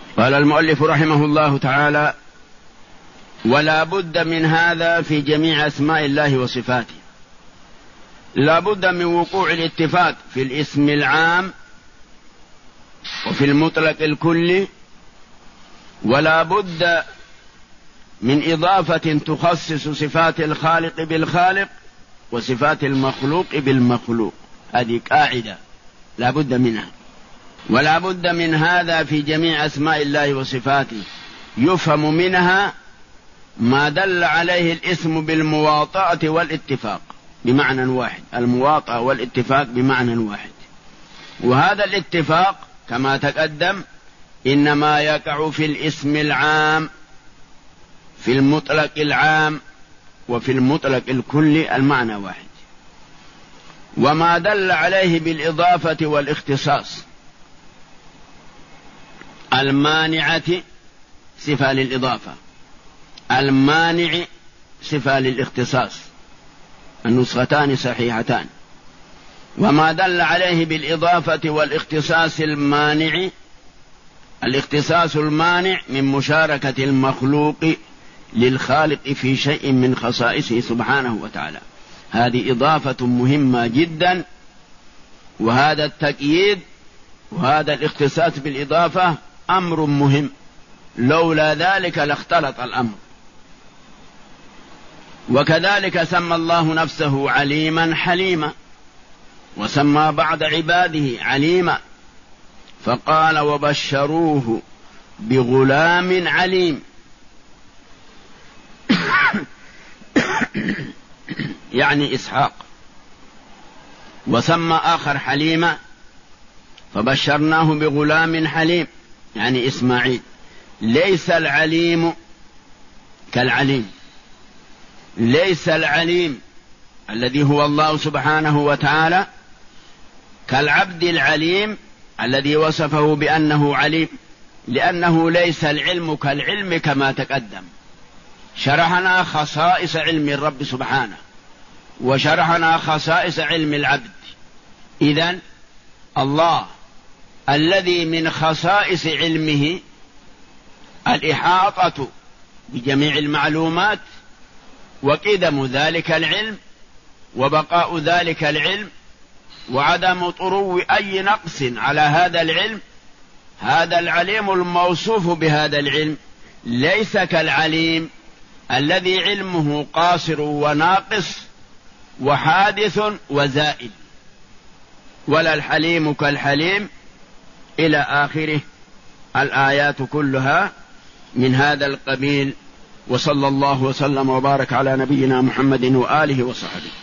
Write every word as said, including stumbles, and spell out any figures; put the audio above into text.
قال المؤلف رحمه الله تعالى: ولا بد من هذا في جميع أسماء الله وصفاته. لا بد من وقوع الاتفاق في الاسم العام وفي المطلق الكلي، ولا بد من إضافة تخصص صفات الخالق بالخالق وصفات المخلوق بالمخلوق. هذه قاعدة لا بد منها. ولا بد من هذا في جميع أسماء الله وصفاته، يفهم منها ما دل عليه الاسم بالمواطأة والاتفاق بمعنى واحد، المواطأة والاتفاق بمعنى واحد. وهذا الاتفاق كما تقدم إنما يقع في الاسم العام، في المطلق العام وفي المطلق الكلي المعنى واحد. وما دل عليه بالإضافة والاختصاص المانعة صفة للإضافة، المانع صفة للاختصاص، النسختان صحيحتان. وما دل عليه بالإضافة والاختصاص المانع، الاختصاص المانع من مشاركة المخلوق للخالق في شيء من خصائصه سبحانه وتعالى. هذه إضافة مهمة جدا، وهذا التقييد وهذا الاختصاص بالإضافة أمر مهم، لولا ذلك لاختلط الأمر. وكذلك سمى الله نفسه عليما حليما، وسمى بعض عباده عليما، فقال: وبشروه بغلام عليم، يعني إسحاق. وسمى آخر حليما فبشرناه بغلام حليم، يعني إسماعيل. ليس العليم كالعليم، ليس العليم الذي هو الله سبحانه وتعالى كالعبد العليم الذي وصفه بأنه عليم، لأنه ليس العلم كالعلم كما تقدم. شرحنا خصائص علم الرب سبحانه، وشرحنا خصائص علم العبد. إذن الله الذي من خصائص علمه الإحاطة بجميع المعلومات، وقدم ذلك العلم، وبقاء ذلك العلم، وعدم طرو أي نقص على هذا العلم. هذا العليم الموصوف بهذا العلم ليس كالعليم الذي علمه قاصر وناقص وحادث وزائد، ولا الحليم كالحليم إلى آخره. الآيات كلها من هذا القبيل. وصلى الله وسلم وبارك على نبينا محمد وآله وصحبه.